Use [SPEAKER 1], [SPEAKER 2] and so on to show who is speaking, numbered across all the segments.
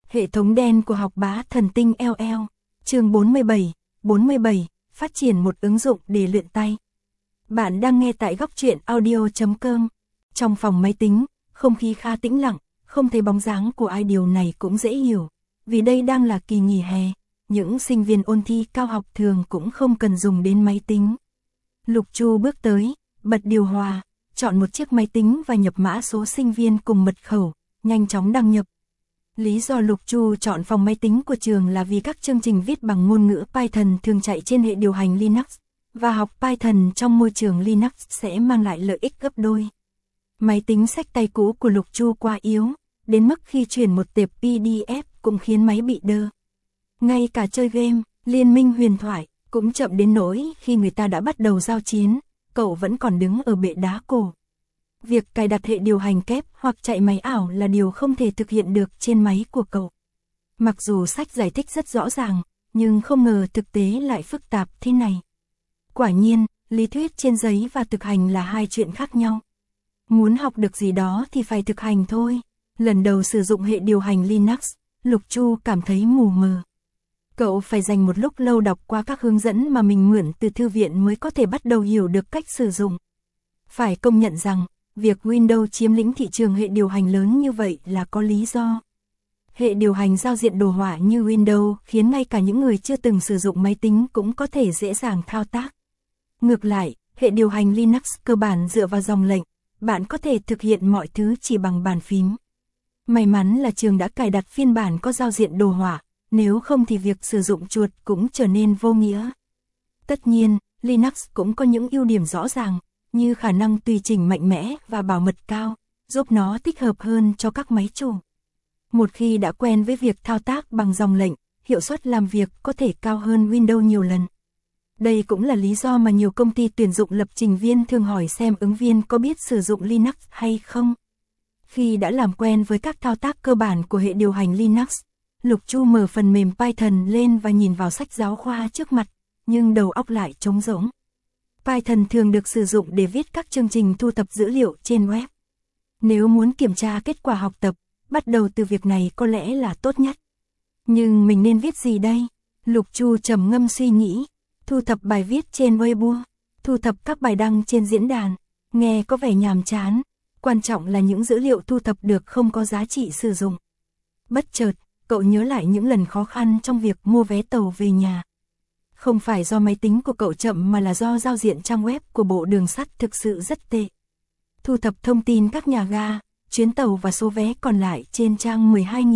[SPEAKER 1] Hệ thống đen của học bá thần tinh LL. Chương 47, phát triển một ứng dụng để luyện tay. Bạn đang nghe tại góc truyện audio.com. Trong phòng máy tính, không khí khá tĩnh lặng, không thấy bóng dáng của ai, điều này cũng dễ hiểu. Vì đây đang là kỳ nghỉ hè, những sinh viên ôn thi cao học thường cũng không cần dùng đến máy tính. Lục Chu bước tới, bật điều hòa, chọn một chiếc máy tính và nhập mã số sinh viên cùng mật khẩu, nhanh chóng đăng nhập. Lý do Lục Chu chọn phòng máy tính của trường là vì các chương trình viết bằng ngôn ngữ Python thường chạy trên hệ điều hành Linux, và học Python trong môi trường Linux sẽ mang lại lợi ích gấp đôi. Máy tính xách tay cũ của Lục Chu quá yếu, đến mức khi chuyển một tệp PDF cũng khiến máy bị đơ. Ngay cả chơi game, Liên minh huyền thoại, cũng chậm đến nỗi khi người ta đã bắt đầu giao chiến, cậu vẫn còn đứng ở bệ đá cổ. Việc cài đặt hệ điều hành kép hoặc chạy máy ảo là điều không thể thực hiện được trên máy của cậu. Mặc dù sách giải thích rất rõ ràng, nhưng không ngờ thực tế lại phức tạp thế này. Quả nhiên, lý thuyết trên giấy và thực hành là hai chuyện khác nhau. Muốn học được gì đó thì phải thực hành thôi. Lần đầu sử dụng hệ điều hành Linux, Lục Chu cảm thấy mù mờ. Cậu phải dành một lúc lâu đọc qua các hướng dẫn mà mình mượn từ thư viện mới có thể bắt đầu hiểu được cách sử dụng. Phải công nhận rằng, việc Windows chiếm lĩnh thị trường hệ điều hành lớn như vậy là có lý do. Hệ điều hành giao diện đồ họa như Windows khiến ngay cả những người chưa từng sử dụng máy tính cũng có thể dễ dàng thao tác. Ngược lại, hệ điều hành Linux cơ bản dựa vào dòng lệnh, bạn có thể thực hiện mọi thứ chỉ bằng bàn phím. May mắn là trường đã cài đặt phiên bản có giao diện đồ họa, nếu không thì việc sử dụng chuột cũng trở nên vô nghĩa. Tất nhiên, Linux cũng có những ưu điểm rõ ràng, như khả năng tùy chỉnh mạnh mẽ và bảo mật cao, giúp nó thích hợp hơn cho các máy chủ. Một khi đã quen với việc thao tác bằng dòng lệnh, hiệu suất làm việc có thể cao hơn Windows nhiều lần. Đây cũng là lý do mà nhiều công ty tuyển dụng lập trình viên thường hỏi xem ứng viên có biết sử dụng Linux hay không. Khi đã làm quen với các thao tác cơ bản của hệ điều hành Linux, Lục Chu mở phần mềm Python lên và nhìn vào sách giáo khoa trước mặt, nhưng đầu óc lại trống rỗng. Python thường được sử dụng để viết các chương trình thu thập dữ liệu trên web. Nếu muốn kiểm tra kết quả học tập, bắt đầu từ việc này có lẽ là tốt nhất. Nhưng mình nên viết gì đây? Lục Chu trầm ngâm suy nghĩ. Thu thập bài viết trên Weibo, thu thập các bài đăng trên diễn đàn, nghe có vẻ nhàm chán. Quan trọng là những dữ liệu thu thập được không có giá trị sử dụng. Bất chợt, cậu nhớ lại những lần khó khăn trong việc mua vé tàu về nhà. Không phải do máy tính của cậu chậm mà là do giao diện trang web của Bộ Đường sắt thực sự rất tệ. Thu thập thông tin các nhà ga, chuyến tàu và số vé còn lại trên trang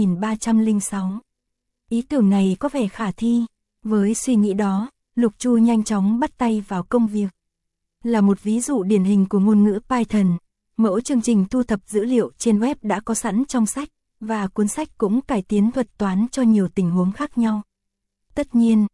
[SPEAKER 1] 12.306. Ý tưởng này có vẻ khả thi. Với suy nghĩ đó, Lục Chu nhanh chóng bắt tay vào công việc. Là một ví dụ điển hình của ngôn ngữ Python, mẫu chương trình thu thập dữ liệu trên web đã có sẵn trong sách, và cuốn sách cũng cải tiến thuật toán cho nhiều tình huống khác nhau. Tất nhiên,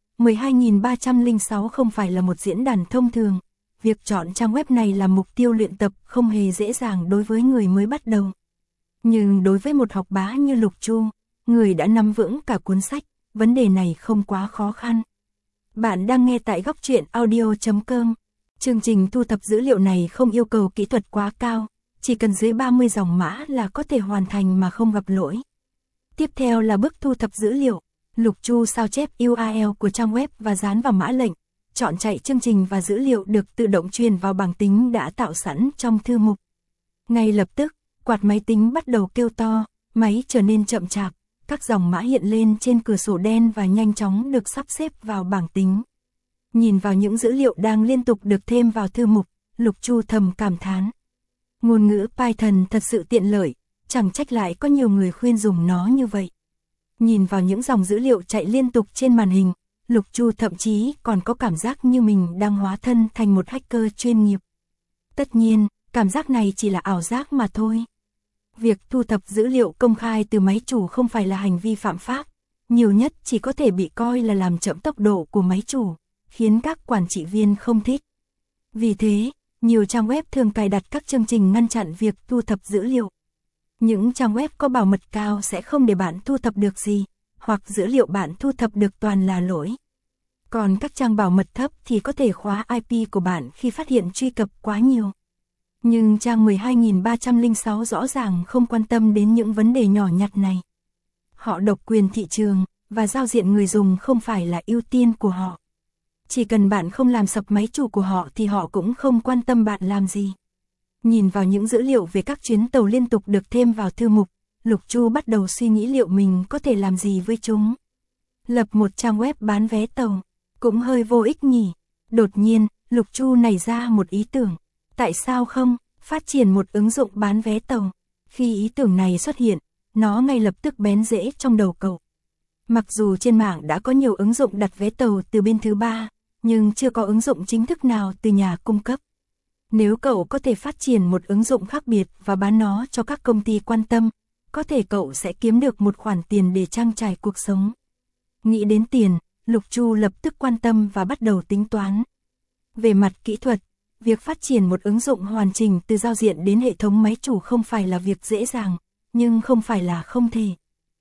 [SPEAKER 1] 12.306 không phải là một diễn đàn thông thường. Việc chọn trang web này là mục tiêu luyện tập không hề dễ dàng đối với người mới bắt đầu. Nhưng đối với một học bá như Lục Chu, người đã nắm vững cả cuốn sách, vấn đề này không quá khó khăn. Bạn đang nghe tại góc truyện audio.com. Chương trình thu thập dữ liệu này không yêu cầu kỹ thuật quá cao, chỉ cần dưới 30 dòng mã là có thể hoàn thành mà không gặp lỗi. Tiếp theo là bước thu thập dữ liệu. Lục Chu sao chép URL của trang web và dán vào mã lệnh, chọn chạy chương trình và dữ liệu được tự động truyền vào bảng tính đã tạo sẵn trong thư mục. Ngay lập tức, quạt máy tính bắt đầu kêu to, máy trở nên chậm chạp, các dòng mã hiện lên trên cửa sổ đen và nhanh chóng được sắp xếp vào bảng tính. Nhìn vào những dữ liệu đang liên tục được thêm vào thư mục, Lục Chu thầm cảm thán. Ngôn ngữ Python thật sự tiện lợi, chẳng trách lại có nhiều người khuyên dùng nó như vậy. Nhìn vào những dòng dữ liệu chạy liên tục trên màn hình, Lục Chu thậm chí còn có cảm giác như mình đang hóa thân thành một hacker chuyên nghiệp. Tất nhiên, cảm giác này chỉ là ảo giác mà thôi. Việc thu thập dữ liệu công khai từ máy chủ không phải là hành vi phạm pháp, nhiều nhất chỉ có thể bị coi là làm chậm tốc độ của máy chủ, khiến các quản trị viên không thích. Vì thế, nhiều trang web thường cài đặt các chương trình ngăn chặn việc thu thập dữ liệu. Những trang web có bảo mật cao sẽ không để bạn thu thập được gì, hoặc dữ liệu bạn thu thập được toàn là lỗi. Còn các trang bảo mật thấp thì có thể khóa IP của bạn khi phát hiện truy cập quá nhiều. Nhưng trang 12.306 rõ ràng không quan tâm đến những vấn đề nhỏ nhặt này. họ độc quyền thị trường, và giao diện người dùng không phải là ưu tiên của họ. Chỉ cần bạn không làm sập máy chủ của họ thì họ cũng không quan tâm bạn làm gì. Nhìn vào những dữ liệu về các chuyến tàu liên tục được thêm vào thư mục, Lục Chu bắt đầu suy nghĩ liệu mình có thể làm gì với chúng. Lập một trang web bán vé tàu, cũng hơi vô ích nhỉ. Đột nhiên, Lục Chu nảy ra một ý tưởng. Tại sao không, phát triển một ứng dụng bán vé tàu? Khi ý tưởng này xuất hiện, nó ngay lập tức bén rễ trong đầu cậu. Mặc dù trên mạng đã có nhiều ứng dụng đặt vé tàu từ bên thứ ba, nhưng chưa có ứng dụng chính thức nào từ nhà cung cấp. Nếu cậu có thể phát triển một ứng dụng khác biệt và bán nó cho các công ty quan tâm, có thể cậu sẽ kiếm được một khoản tiền để trang trải cuộc sống. Nghĩ đến tiền, Lục Chu lập tức quan tâm và bắt đầu tính toán. Về mặt kỹ thuật, việc phát triển một ứng dụng hoàn chỉnh từ giao diện đến hệ thống máy chủ không phải là việc dễ dàng, nhưng không phải là không thể.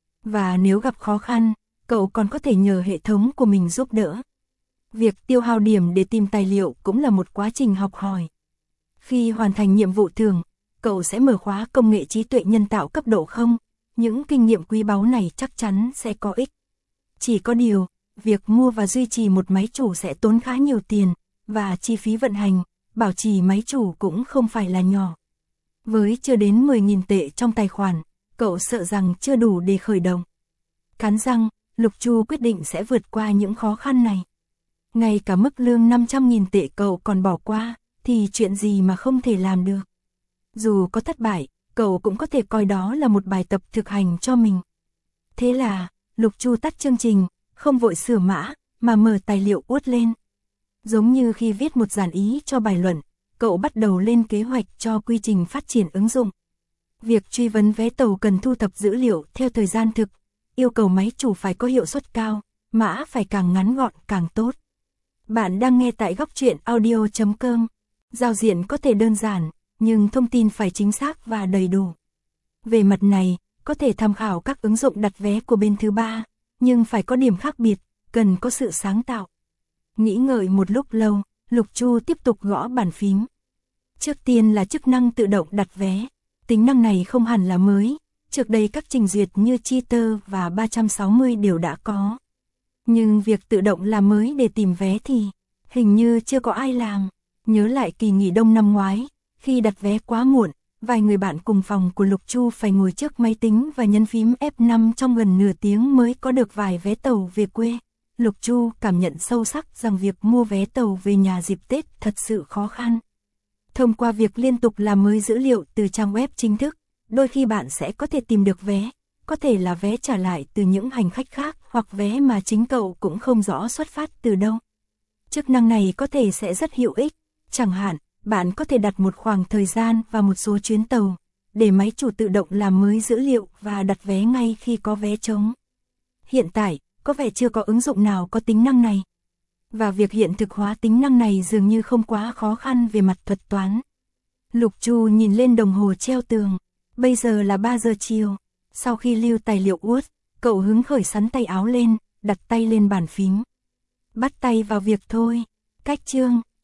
[SPEAKER 1] Và nếu gặp khó khăn, cậu còn có thể nhờ hệ thống của mình giúp đỡ. Việc tiêu hao điểm để tìm tài liệu cũng là một quá trình học hỏi. Khi hoàn thành nhiệm vụ thường, cậu sẽ mở khóa công nghệ trí tuệ nhân tạo cấp độ 0, những kinh nghiệm quý báu này chắc chắn sẽ có ích. Chỉ có điều, việc mua và duy trì một máy chủ sẽ tốn khá nhiều tiền, và chi phí vận hành, bảo trì máy chủ cũng không phải là nhỏ. Với chưa đến 10.000 tệ trong tài khoản, cậu sợ rằng chưa đủ để khởi động. Cắn răng, Lục Chu quyết định sẽ vượt qua những khó khăn này. Ngay cả mức lương 500.000 tệ cậu còn bỏ qua, thì chuyện gì mà không thể làm được. Dù có thất bại, cậu cũng có thể coi đó là một bài tập thực hành cho mình. Thế là, Lục Chu tắt chương trình, không vội sửa mã, mà mở tài liệu uất lên. Giống như khi viết một dàn ý cho bài luận, cậu bắt đầu lên kế hoạch cho quy trình phát triển ứng dụng. Việc truy vấn vé tàu cần thu thập dữ liệu theo thời gian thực, yêu cầu máy chủ phải có hiệu suất cao, mã phải càng ngắn gọn càng tốt. Bạn đang nghe tại góc truyện audio.com. Giao diện có thể đơn giản, nhưng thông tin phải chính xác và đầy đủ. Về mặt này, có thể tham khảo các ứng dụng đặt vé của bên thứ ba, nhưng phải có điểm khác biệt, cần có sự sáng tạo. Nghĩ ngợi một lúc lâu, Lục Chu tiếp tục gõ bàn phím. Trước tiên là chức năng tự động đặt vé. Tính năng này không hẳn là mới, trước đây các trình duyệt như Cheater và 360 đều đã có. Nhưng việc tự động làm mới để tìm vé thì hình như chưa có ai làm. Nhớ lại kỳ nghỉ đông năm ngoái, khi đặt vé quá muộn, vài người bạn cùng phòng của Lục Chu phải ngồi trước máy tính và nhấn phím F5 trong gần nửa tiếng mới có được vài vé tàu về quê. Lục Chu cảm nhận sâu sắc rằng việc mua vé tàu về nhà dịp Tết thật sự khó khăn. Thông qua việc liên tục làm mới dữ liệu từ trang web chính thức, đôi khi bạn sẽ có thể tìm được vé, có thể là vé trả lại từ những hành khách khác hoặc vé mà chính cậu cũng không rõ xuất phát từ đâu. Chức năng này có thể sẽ rất hữu ích, chẳng hạn, bạn có thể đặt một khoảng thời gian và một số chuyến tàu, để máy chủ tự động làm mới dữ liệu và đặt vé ngay khi có vé trống. Hiện tại, có vẻ chưa có ứng dụng nào có tính năng này. Và việc hiện thực hóa tính năng này dường như không quá khó khăn về mặt thuật toán. Lục Chu nhìn lên đồng hồ treo tường, bây giờ là 3 giờ chiều. Sau khi lưu tài liệu uất, cậu hứng khởi xắn tay áo lên, đặt tay lên bàn phím. Bắt tay vào việc thôi. Cách chương,